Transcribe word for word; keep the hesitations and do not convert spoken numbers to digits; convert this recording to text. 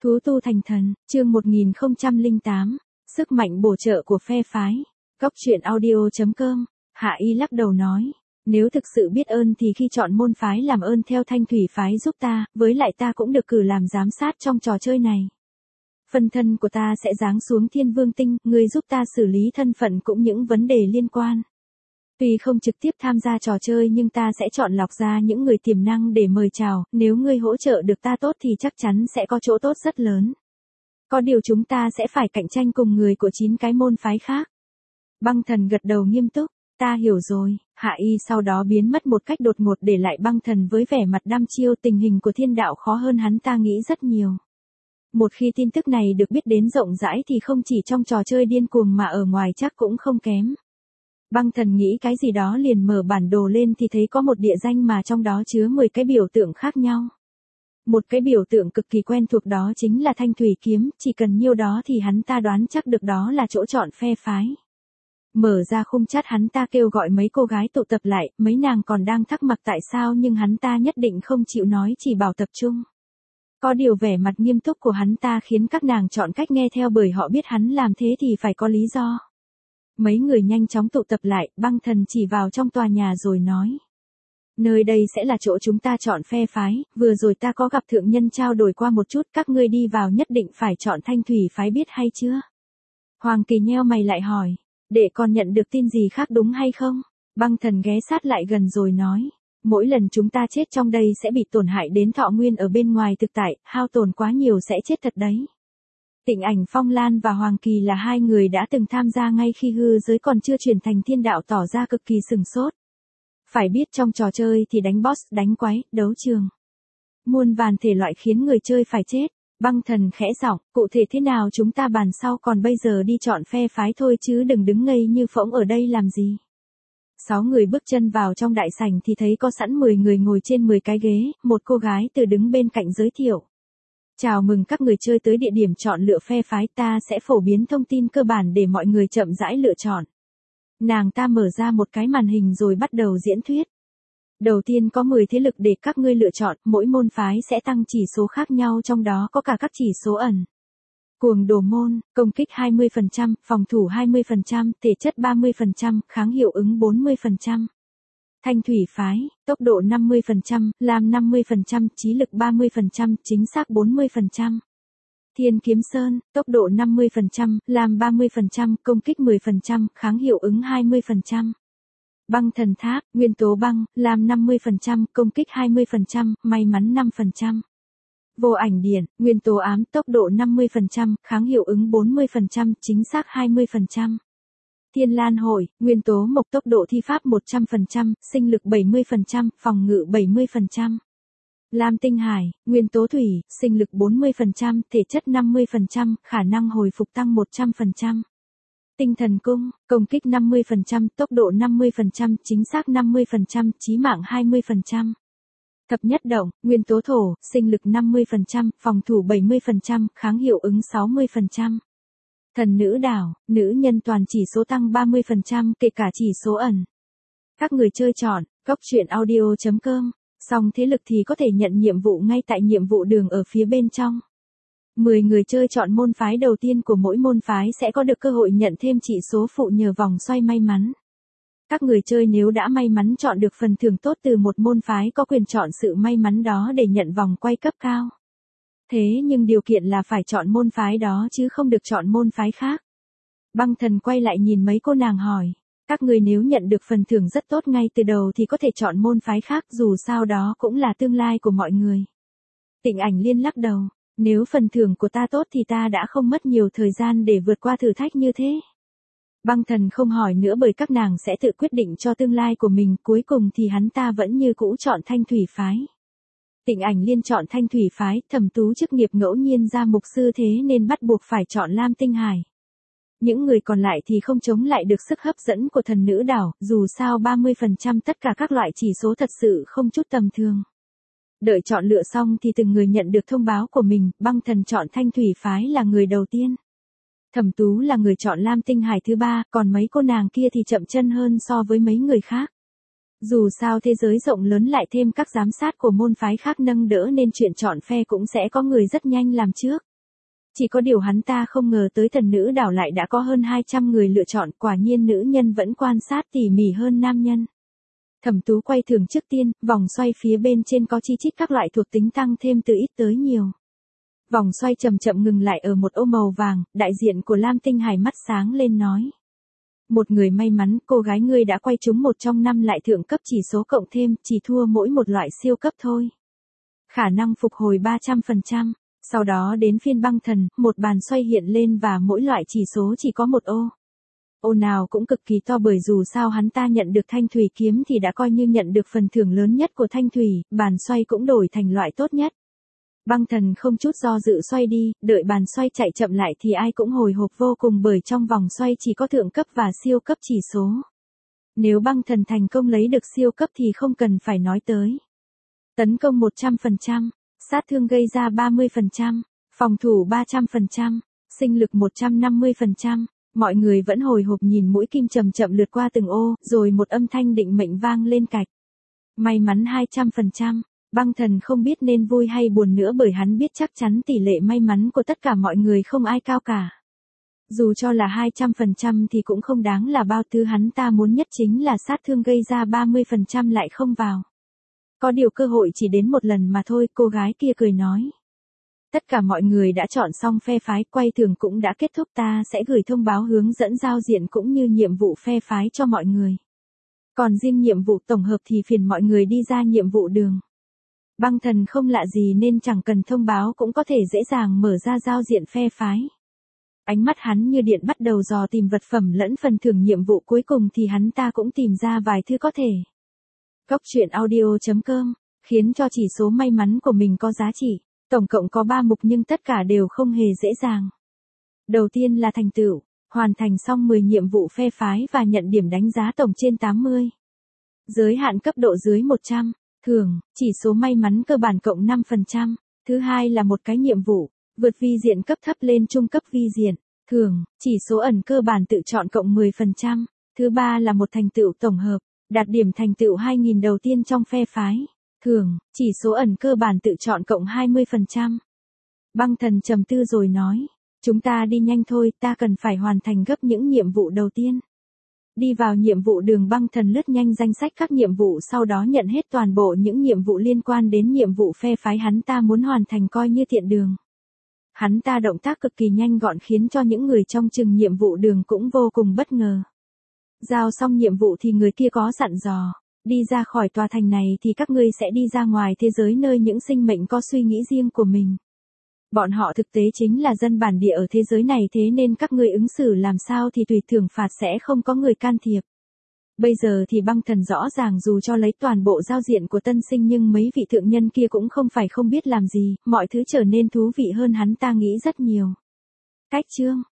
Thú tu thành thần, chương một nghìn không trăm lẻ tám, sức mạnh bổ trợ của phe phái. Góc truyện audio chấm com, Hạ Y lắc đầu nói, nếu thực sự biết ơn thì khi chọn môn phái làm ơn theo Thanh Thủy phái giúp ta, với lại ta cũng được cử làm giám sát trong trò chơi này. Phân thân của ta sẽ giáng xuống Thiên Vương Tinh, ngươi giúp ta xử lý thân phận cũng những vấn đề liên quan. Tuy không trực tiếp tham gia trò chơi nhưng ta sẽ chọn lọc ra những người tiềm năng để mời chào, nếu ngươi hỗ trợ được ta tốt thì chắc chắn sẽ có chỗ tốt rất lớn. Có điều chúng ta sẽ phải cạnh tranh cùng người của chín cái môn phái khác. Băng Thần gật đầu nghiêm túc, ta hiểu rồi. Hạ Y sau đó biến mất một cách đột ngột để lại Băng Thần với vẻ mặt đăm chiêu. Tình hình của thiên đạo khó hơn hắn ta nghĩ rất nhiều. Một khi tin tức này được biết đến rộng rãi thì không chỉ trong trò chơi điên cuồng mà ở ngoài chắc cũng không kém. Băng Thần nghĩ cái gì đó liền mở bản đồ lên thì thấy có một địa danh mà trong đó chứa mười cái biểu tượng khác nhau. Một cái biểu tượng cực kỳ quen thuộc đó chính là Thanh Thủy Kiếm, chỉ cần nhiêu đó thì hắn ta đoán chắc được đó là chỗ chọn phe phái. Mở ra khung chat hắn ta kêu gọi mấy cô gái tụ tập lại, mấy nàng còn đang thắc mắc tại sao nhưng hắn ta nhất định không chịu nói, chỉ bảo tập trung. Có điều vẻ mặt nghiêm túc của hắn ta khiến các nàng chọn cách nghe theo bởi họ biết hắn làm thế thì phải có lý do. Mấy người nhanh chóng tụ tập lại, Băng Thần chỉ vào trong tòa nhà rồi nói. Nơi đây sẽ là chỗ chúng ta chọn phe phái, vừa rồi ta có gặp thượng nhân trao đổi qua một chút, các ngươi đi vào nhất định phải chọn Thanh Thủy phái biết hay chưa? Hoàng Kỳ nheo mày lại hỏi, để còn nhận được tin gì khác đúng hay không? Băng Thần ghé sát lại gần rồi nói, mỗi lần chúng ta chết trong đây sẽ bị tổn hại đến thọ nguyên ở bên ngoài thực tại, hao tổn quá nhiều sẽ chết thật đấy. Tịnh Ảnh, Phong Lan và Hoàng Kỳ là hai người đã từng tham gia ngay khi hư giới còn chưa chuyển thành thiên đạo tỏ ra cực kỳ sừng sốt. Phải biết trong trò chơi thì đánh boss, đánh quái, đấu trường. Muôn vàn thể loại khiến người chơi phải chết. Băng Thần khẽ giọng, cụ thể thế nào chúng ta bàn sau, còn bây giờ đi chọn phe phái thôi chứ đừng đứng ngây như phỗng ở đây làm gì. Sáu người bước chân vào trong đại sảnh thì thấy có sẵn mười người ngồi trên mười cái ghế, một cô gái từ đứng bên cạnh giới thiệu. Chào mừng các người chơi tới địa điểm chọn lựa phe phái, ta sẽ phổ biến thông tin cơ bản để mọi người chậm rãi lựa chọn. Nàng ta mở ra một cái màn hình rồi bắt đầu diễn thuyết. Đầu tiên có mười thế lực để các ngươi lựa chọn, mỗi môn phái sẽ tăng chỉ số khác nhau, trong đó có cả các chỉ số ẩn. Cuồng đồ môn, công kích hai mươi phần trăm, phòng thủ hai mươi phần trăm, thể chất ba mươi phần trăm, kháng hiệu ứng bốn mươi phần trăm. Thanh Thủy phái, tốc độ năm mươi phần trăm, lam năm mươi phần trăm, trí lực ba mươi phần trăm, chính xác bốn mươi phần trăm. Thiên Kiếm Sơn, tốc độ năm mươi phần trăm, lam ba mươi phần trăm, công kích mười phần trăm, kháng hiệu ứng hai mươi phần trăm. Băng Thần Tháp, nguyên tố băng, lam năm mươi phần trăm, công kích hai mươi phần trăm, may mắn năm phần trăm. Vô Ảnh Điển, nguyên tố ám, tốc độ năm mươi phần trăm, kháng hiệu ứng bốn mươi phần trăm, chính xác hai mươi phần trăm. Thiên Lan Hội, nguyên tố mộc, tốc độ thi pháp một trăm phần trăm, sinh lực bảy mươi phần trăm, phòng ngự bảy mươi phần trăm. Lam Tinh Hải, nguyên tố thủy, sinh lực bốn mươi phần trăm, thể chất năm mươi phần trăm, khả năng hồi phục tăng một trăm phần trăm. Tinh Thần Cung, công kích năm mươi phần trăm, tốc độ năm mươi phần trăm, chính xác năm mươi phần trăm, chí mạng hai mươi phần trăm. Thập Nhất Động, nguyên tố thổ, sinh lực năm mươi phần trăm, phòng thủ bảy mươi phần trăm, kháng hiệu ứng sáu mươi phần trăm. Thần Nữ Đảo, nữ nhân toàn chỉ số tăng ba mươi phần trăm, kể cả chỉ số ẩn. Các người chơi chọn, góc truyện audio chấm com, xong thế lực thì có thể nhận nhiệm vụ ngay tại nhiệm vụ đường ở phía bên trong. mười người chơi chọn môn phái đầu tiên của mỗi môn phái sẽ có được cơ hội nhận thêm chỉ số phụ nhờ vòng xoay may mắn. Các người chơi nếu đã may mắn chọn được phần thưởng tốt từ một môn phái có quyền chọn sự may mắn đó để nhận vòng quay cấp cao. Thế nhưng điều kiện là phải chọn môn phái đó chứ không được chọn môn phái khác. Băng Thần quay lại nhìn mấy cô nàng hỏi, các người nếu nhận được phần thưởng rất tốt ngay từ đầu thì có thể chọn môn phái khác, dù sao đó cũng là tương lai của mọi người. Tịnh Ảnh Liên lắc đầu, nếu phần thưởng của ta tốt thì ta đã không mất nhiều thời gian để vượt qua thử thách như thế. Băng Thần không hỏi nữa bởi các nàng sẽ tự quyết định cho tương lai của mình, cuối cùng thì hắn ta vẫn như cũ chọn Thanh Thủy phái. Tịnh Ảnh Liên chọn Thanh Thủy phái, Thẩm Tú chức nghiệp ngẫu nhiên ra mục sư thế nên bắt buộc phải chọn Lam Tinh Hải. Những người còn lại thì không chống lại được sức hấp dẫn của Thần Nữ Đảo, dù sao ba mươi phần trăm tất cả các loại chỉ số thật sự không chút tầm thường. Đợi chọn lựa xong thì từng người nhận được thông báo của mình, Băng Thần chọn Thanh Thủy phái là người đầu tiên. Thẩm Tú là người chọn Lam Tinh Hải thứ ba, còn mấy cô nàng kia thì chậm chân hơn so với mấy người khác. Dù sao thế giới rộng lớn lại thêm các giám sát của môn phái khác nâng đỡ nên chuyện chọn phe cũng sẽ có người rất nhanh làm trước. Chỉ có điều hắn ta không ngờ tới thần nữ đảo lại đã có hơn hai trăm người lựa chọn, quả nhiên nữ nhân vẫn quan sát tỉ mỉ hơn nam nhân. Thẩm Tú quay thường trước tiên, vòng xoay phía bên trên có chi chít các loại thuộc tính tăng thêm từ ít tới nhiều. Vòng xoay chậm chậm ngừng lại ở một ô màu vàng, đại diện của Lam Tinh Hải mắt sáng lên nói. Một người may mắn, cô gái ngươi đã quay trúng một trong năm lại thượng cấp chỉ số cộng thêm, chỉ thua mỗi một loại siêu cấp thôi. Khả năng phục hồi ba trăm phần trăm. Sau đó đến phiên băng thần, một bàn xoay hiện lên và mỗi loại chỉ số chỉ có một ô. Ô nào cũng cực kỳ to bởi dù sao hắn ta nhận được thanh thủy kiếm thì đã coi như nhận được phần thưởng lớn nhất của thanh thủy, bàn xoay cũng đổi thành loại tốt nhất. Băng thần không chút do dự xoay đi, đợi bàn xoay chạy chậm lại thì ai cũng hồi hộp vô cùng bởi trong vòng xoay chỉ có thượng cấp và siêu cấp chỉ số. Nếu băng thần thành công lấy được siêu cấp thì không cần phải nói tới. Tấn công một trăm phần trăm, sát thương gây ra ba mươi phần trăm, phòng thủ ba trăm phần trăm, sinh lực một trăm năm mươi phần trăm. Mọi người vẫn hồi hộp nhìn mũi kim chậm chậm lướt qua từng ô, rồi một âm thanh định mệnh vang lên cạch. May mắn hai trăm phần trăm, băng thần không biết nên vui hay buồn nữa bởi hắn biết chắc chắn tỷ lệ may mắn của tất cả mọi người không ai cao cả. Dù cho là hai trăm phần trăm thì cũng không đáng là bao, thứ hắn ta muốn nhất chính là sát thương gây ra ba mươi phần trăm lại không vào. Có điều cơ hội chỉ đến một lần mà thôi, cô gái kia cười nói. Tất cả mọi người đã chọn xong phe phái, quay thường cũng đã kết thúc, ta sẽ gửi thông báo hướng dẫn giao diện cũng như nhiệm vụ phe phái cho mọi người. Còn riêng nhiệm vụ tổng hợp thì phiền mọi người đi ra nhiệm vụ đường. Băng thần không lạ gì nên chẳng cần thông báo cũng có thể dễ dàng mở ra giao diện phe phái. Ánh mắt hắn như điện bắt đầu dò tìm vật phẩm lẫn phần thưởng nhiệm vụ, cuối cùng thì hắn ta cũng tìm ra vài thứ có thể. Cốc truyện audio chấm com, khiến cho chỉ số may mắn của mình có giá trị. Tổng cộng có ba mục nhưng tất cả đều không hề dễ dàng. Đầu tiên là thành tựu, hoàn thành xong mười nhiệm vụ phe phái và nhận điểm đánh giá tổng trên tám mươi. Giới hạn cấp độ dưới một trăm, thưởng, chỉ số may mắn cơ bản cộng năm phần trăm. Thứ hai là một cái nhiệm vụ, vượt vi diện cấp thấp lên trung cấp vi diện, thưởng, chỉ số ẩn cơ bản tự chọn cộng mười phần trăm. Thứ ba là một thành tựu tổng hợp, đạt điểm thành tựu hai nghìn đầu tiên trong phe phái. Thường, chỉ số ẩn cơ bản tự chọn cộng hai mươi phần trăm. Băng thần trầm tư rồi nói, chúng ta đi nhanh thôi, ta cần phải hoàn thành gấp những nhiệm vụ đầu tiên. Đi vào nhiệm vụ đường, băng thần lướt nhanh danh sách các nhiệm vụ, sau đó nhận hết toàn bộ những nhiệm vụ liên quan đến nhiệm vụ phe phái hắn ta muốn hoàn thành coi như tiện đường. Hắn ta động tác cực kỳ nhanh gọn khiến cho những người trong chừng nhiệm vụ đường cũng vô cùng bất ngờ. Giao xong nhiệm vụ thì người kia có dặn dò. Đi ra khỏi tòa thành này thì các ngươi sẽ đi ra ngoài thế giới nơi những sinh mệnh có suy nghĩ riêng của mình. Bọn họ thực tế chính là dân bản địa ở thế giới này, thế nên các ngươi ứng xử làm sao thì tùy thưởng phạt sẽ không có người can thiệp. Bây giờ thì băng thần rõ ràng dù cho lấy toàn bộ giao diện của tân sinh nhưng mấy vị thượng nhân kia cũng không phải không biết làm gì, mọi thứ trở nên thú vị hơn hắn ta nghĩ rất nhiều. Cách chương